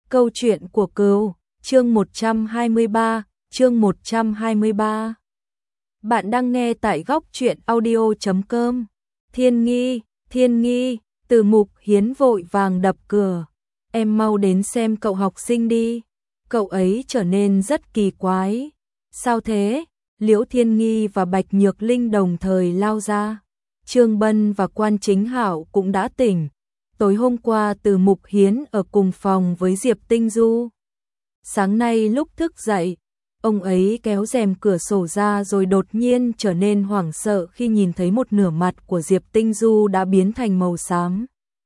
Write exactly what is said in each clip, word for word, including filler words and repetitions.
Câu chuyện của cừu, chương một trăm hai mươi ba, chương một trăm hai mươi ba. Bạn đang nghe tại góc truyện audio chấm com. Thiên Nghi, Thiên Nghi, Từ Mục Hiến vội vàng đập cửa. Em mau đến xem cậu học sinh đi. Cậu ấy trở nên rất kỳ quái. Sao thế? Liễu Thiên Nghi và Bạch Nhược Linh đồng thời lao ra. Trương Bân và Quan Chính Hạo cũng đã tỉnh. Tối hôm qua Từ Mục Hiến ở cùng phòng với Diệp Tinh Du. Sáng nay lúc thức dậy, ông ấy kéo rèm cửa sổ ra rồi đột nhiên trở nên hoảng sợ khi nhìn thấy một nửa mặt của Diệp Tinh Du đã biến thành màu xám.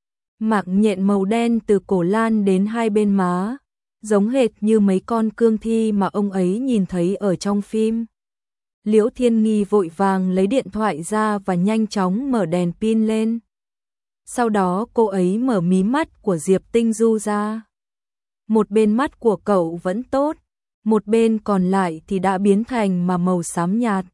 Mạng nhện màu đen từ cổ lan đến hai bên má, giống hệt như mấy con cương thi mà ông ấy nhìn thấy ở trong phim. Liễu Thiên Nghi vội vàng lấy điện thoại ra và nhanh chóng mở đèn pin lên. Sau đó cô ấy mở mí mắt của Diệp Tinh Du ra. Một bên mắt của cậu vẫn tốt, một bên còn lại thì đã biến thành mà màu xám nhạt.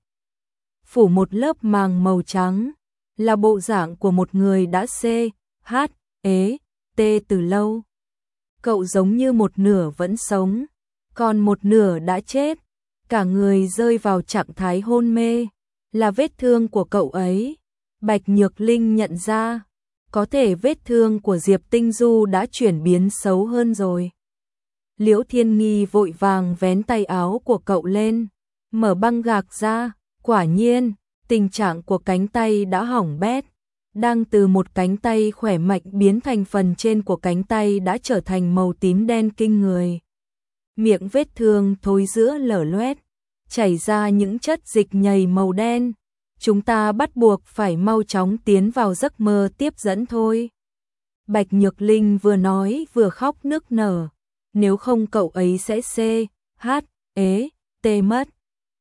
Phủ một lớp màng màu trắng, là bộ dạng của một người đã xê, hát, ế, tê từ lâu. Cậu giống như một nửa vẫn sống, còn một nửa đã chết, cả người rơi vào trạng thái hôn mê, là vết thương của cậu ấy. Bạch Nhược Linh nhận ra, có thể vết thương của Diệp Tinh Du đã chuyển biến xấu hơn rồi. Liễu Thiên Nghi vội vàng vén tay áo của cậu lên, mở băng gạc ra, quả nhiên, tình trạng của cánh tay đã hỏng bét, đang từ một cánh tay khỏe mạnh biến thành phần trên của cánh tay đã trở thành màu tím đen kinh người. Miệng vết thương thối rữa lở loét, chảy ra những chất dịch nhầy màu đen. Chúng ta bắt buộc phải mau chóng tiến vào giấc mơ tiếp dẫn thôi. Bạch Nhược Linh vừa nói vừa khóc nức nở. Nếu không cậu ấy sẽ xê, hát, ế, tê mất.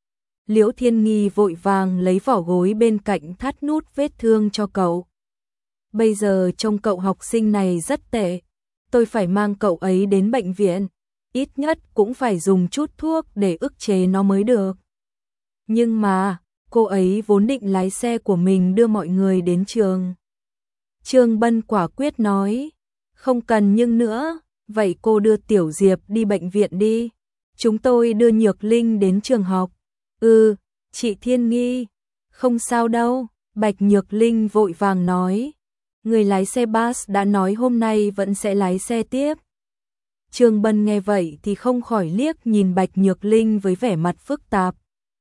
Liễu Thiên Nghi vội vàng lấy vỏ gối bên cạnh thắt nút vết thương cho cậu. Bây giờ trông cậu học sinh này rất tệ. Tôi phải mang cậu ấy đến bệnh viện. Ít nhất cũng phải dùng chút thuốc để ức chế nó mới được. Nhưng mà, cô ấy vốn định lái xe của mình đưa mọi người đến trường. Trương Bân quả quyết nói, không cần nhưng nữa, vậy cô đưa Tiểu Diệp đi bệnh viện đi. Chúng tôi đưa Nhược Linh đến trường học. Ừ, chị Thiên Nghi, không sao đâu, Bạch Nhược Linh vội vàng nói. Người lái xe bus đã nói hôm nay vẫn sẽ lái xe tiếp. Trương Bân nghe vậy thì không khỏi liếc nhìn Bạch Nhược Linh với vẻ mặt phức tạp.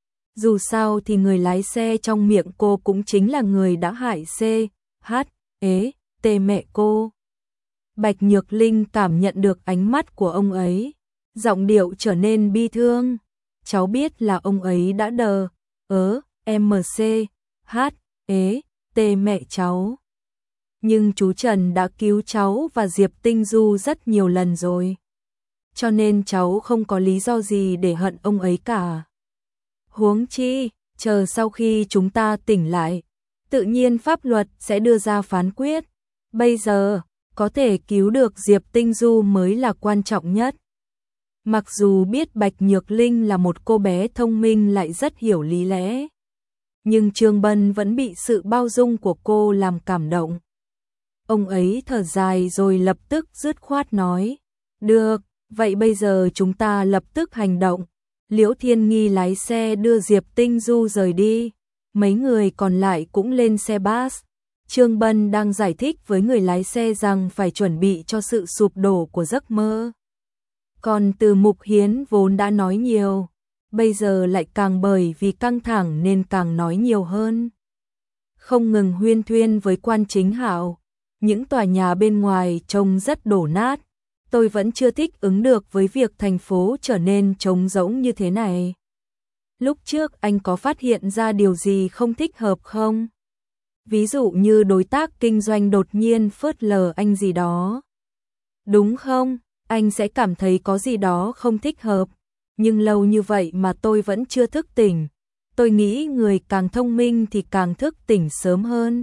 Dù sao thì người lái xe trong miệng cô cũng chính là người đã hại xê, hát, ế, tê mẹ cô. Bạch Nhược Linh cảm nhận được ánh mắt của ông ấy, giọng điệu trở nên bi thương. Cháu biết là ông ấy đã đờ, ớ, em xê, hát, ế, tê mẹ cháu. Nhưng chú Trần đã cứu cháu và Diệp Tinh Du rất nhiều lần rồi. Cho nên cháu không có lý do gì để hận ông ấy cả. Huống chi, chờ sau khi chúng ta tỉnh lại, tự nhiên pháp luật sẽ đưa ra phán quyết. Bây giờ, có thể cứu được Diệp Tinh Du mới là quan trọng nhất. Mặc dù biết Bạch Nhược Linh là một cô bé thông minh lại rất hiểu lý lẽ, nhưng Trương Bân vẫn bị sự bao dung của cô làm cảm động. Ông ấy thở dài rồi lập tức dứt khoát nói, được, vậy bây giờ chúng ta lập tức hành động. Liễu Thiên Nghi lái xe đưa Diệp Tinh Du rời đi, mấy người còn lại cũng lên xe bus. Trương Bân đang giải thích với người lái xe rằng phải chuẩn bị cho sự sụp đổ của giấc mơ. Còn Từ Mục Hiến vốn đã nói nhiều, bây giờ lại càng bởi vì căng thẳng nên càng nói nhiều hơn. Không ngừng huyên thuyên với Quan Chính Hạo, những tòa nhà bên ngoài trông rất đổ nát. Tôi vẫn chưa thích ứng được với việc thành phố trở nên trống rỗng như thế này. Lúc trước anh có phát hiện ra điều gì không thích hợp không? Ví dụ như đối tác kinh doanh đột nhiên phớt lờ anh gì đó. Đúng không? Anh sẽ cảm thấy có gì đó không thích hợp. Nhưng lâu như vậy mà tôi vẫn chưa thức tỉnh. Tôi nghĩ người càng thông minh thì càng thức tỉnh sớm hơn.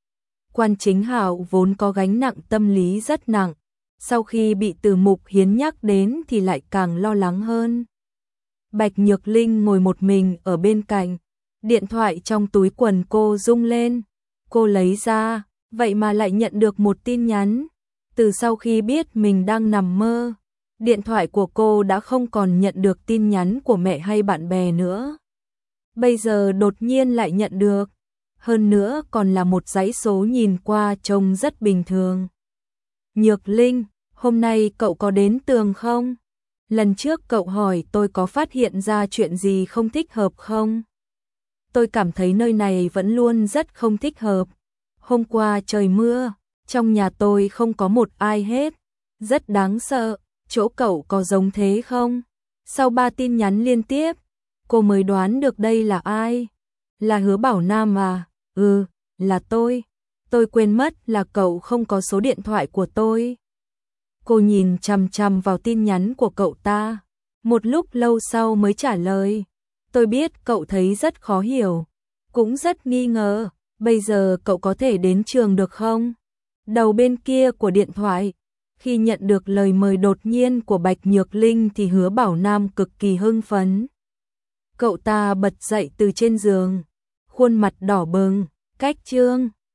Quan Chính Hạo vốn có gánh nặng tâm lý rất nặng. Sau khi bị Từ Mục Hiến nhắc đến thì lại càng lo lắng hơn. Bạch Nhược Linh ngồi một mình ở bên cạnh. Điện thoại trong túi quần cô rung lên. Cô lấy ra, vậy mà lại nhận được một tin nhắn. Từ sau khi biết mình đang nằm mơ, Điện thoại của cô đã không còn nhận được tin nhắn của mẹ hay bạn bè nữa. Bây giờ đột nhiên lại nhận được, hơn nữa còn là một dãy số nhìn qua trông rất bình thường. Nhược Linh, hôm nay cậu có đến Tường không? Lần trước cậu hỏi tôi có phát hiện ra chuyện gì không thích hợp không? Tôi cảm thấy nơi này vẫn luôn rất không thích hợp. Hôm qua trời mưa, trong nhà tôi không có một ai hết. Rất đáng sợ, chỗ cậu có giống thế không? Sau ba tin nhắn liên tiếp, cô mới đoán được đây là ai. Là Hứa Bảo Nam à? Ừ, là tôi. Tôi quên mất là cậu không có số điện thoại của tôi. Cô nhìn chằm chằm vào tin nhắn của cậu ta, một lúc lâu sau mới trả lời. Tôi biết cậu thấy rất khó hiểu, cũng rất nghi ngờ, bây giờ cậu có thể đến trường được không? Đầu bên kia của điện thoại, khi nhận được lời mời đột nhiên của Bạch Nhược Linh thì Hứa Bảo Nam cực kỳ hưng phấn. Cậu ta bật dậy từ trên giường, khuôn mặt đỏ bừng, cách Trương